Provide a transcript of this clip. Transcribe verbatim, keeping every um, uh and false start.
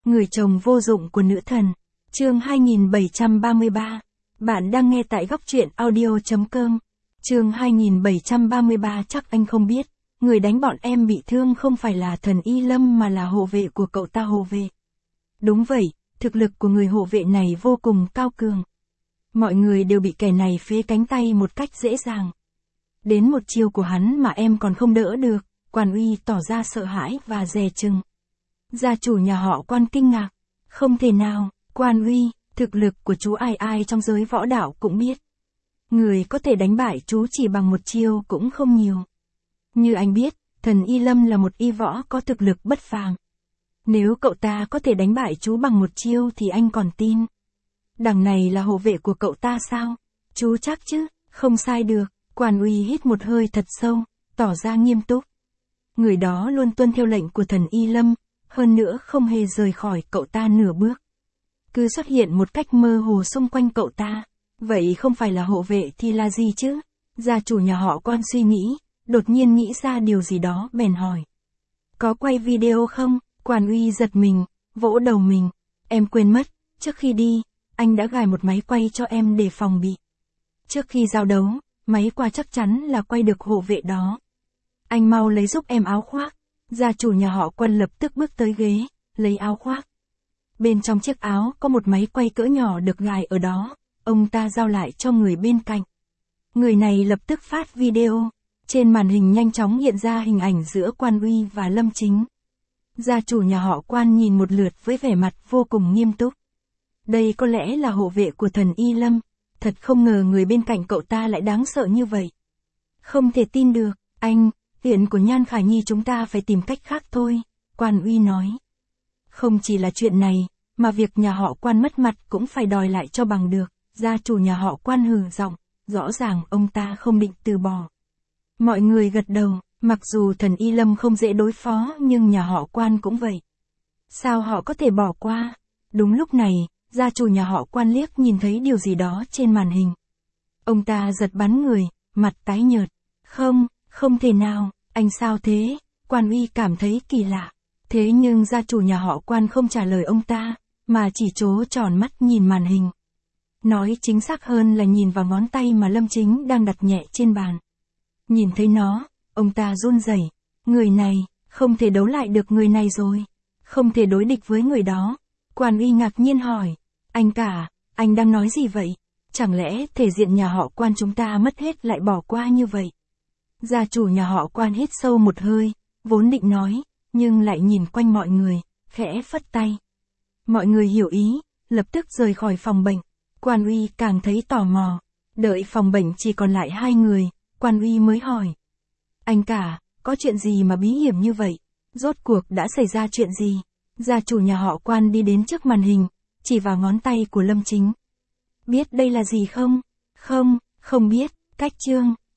Người chồng vô dụng của nữ thần. Chương hai nghìn bảy trăm ba mươi ba. Bạn đang nghe tại góc truyện audio chấm com. Chương hai nghìn bảy trăm ba mươi ba. Chắc anh không biết, người đánh bọn em bị thương không phải là thần Y Lâm mà là hộ vệ của cậu ta hộ vệ. Đúng vậy, thực lực của người hộ vệ này vô cùng cao cường. Mọi người đều bị kẻ này phế cánh tay một cách dễ dàng. Đến một chiêu của hắn mà em còn không đỡ được, Quan Uy tỏ ra sợ hãi và dè chừng. Gia chủ nhà họ Quan kinh ngạc. Không thể nào, Quan Uy, thực lực của chú ai ai trong giới võ đạo cũng biết. Người có thể đánh bại chú chỉ bằng một chiêu cũng không nhiều. Như anh biết, thần Y Lâm là một y võ có thực lực bất phàm. Nếu cậu ta có thể đánh bại chú bằng một chiêu thì anh còn tin. Đằng này là hộ vệ của cậu ta sao? Chú chắc chứ? Không sai được. Quan Uy hít một hơi thật sâu, tỏ ra nghiêm túc. Người đó luôn tuân theo lệnh của thần Y Lâm, hơn nữa không hề rời khỏi cậu ta nửa bước. Cứ xuất hiện một cách mơ hồ xung quanh cậu ta. Vậy không phải là hộ vệ thì là gì chứ? Gia chủ nhà họ Quan suy nghĩ, đột nhiên nghĩ ra điều gì đó bèn hỏi. Có quay video không? Quan Uy giật mình, vỗ đầu mình. Em quên mất, trước khi đi, anh đã gài một máy quay cho em để phòng bị. Trước khi giao đấu, máy qua chắc chắn là quay được hộ vệ đó. Anh mau lấy giúp em áo khoác. Gia chủ nhà họ Quan lập tức bước tới ghế, lấy áo khoác. Bên trong chiếc áo có một máy quay cỡ nhỏ được gài ở đó, ông ta giao lại cho người bên cạnh. Người này lập tức phát video, trên màn hình nhanh chóng hiện ra hình ảnh giữa Quan Uy và Lâm Chính. Gia chủ nhà họ Quan nhìn một lượt với vẻ mặt vô cùng nghiêm túc. Đây có lẽ là hộ vệ của thần Y Lâm, thật không ngờ người bên cạnh cậu ta lại đáng sợ như vậy. Không thể tin được, anh, chuyện của Nhan Khả Nhi chúng ta phải tìm cách khác thôi, Quan Uy nói. Không chỉ là chuyện này, mà việc nhà họ Quan mất mặt cũng phải đòi lại cho bằng được, gia chủ nhà họ Quan hừ giọng, rõ ràng ông ta không định từ bỏ. Mọi người gật đầu, mặc dù thần Y Lâm không dễ đối phó nhưng nhà họ Quan cũng vậy. Sao họ có thể bỏ qua? Đúng lúc này, gia chủ nhà họ Quan liếc nhìn thấy điều gì đó trên màn hình. Ông ta giật bắn người, mặt tái nhợt. Không, không thể nào, anh sao thế? Quan Uy cảm thấy kỳ lạ. Thế nhưng gia chủ nhà họ Quan không trả lời ông ta, mà chỉ trố tròn mắt nhìn màn hình. Nói chính xác hơn là nhìn vào ngón tay mà Lâm Chính đang đặt nhẹ trên bàn. Nhìn thấy nó, ông ta run rẩy. Người này, không thể đấu lại được người này rồi. Không thể đối địch với người đó. Quan Uy ngạc nhiên hỏi. Anh cả, anh đang nói gì vậy? Chẳng lẽ thể diện nhà họ Quan chúng ta mất hết lại bỏ qua như vậy? Gia chủ nhà họ Quan hít sâu một hơi, vốn định nói, nhưng lại nhìn quanh mọi người, khẽ phất tay. Mọi người hiểu ý, lập tức rời khỏi phòng bệnh. Quan Uy càng thấy tò mò. Đợi phòng bệnh chỉ còn lại hai người, Quan Uy mới hỏi. Anh cả, có chuyện gì mà bí hiểm như vậy? Rốt cuộc đã xảy ra chuyện gì? Gia chủ nhà họ Quan đi đến trước màn hình, chỉ vào ngón tay của Lâm Chính. Biết đây là gì không? Không, không biết, cách chương.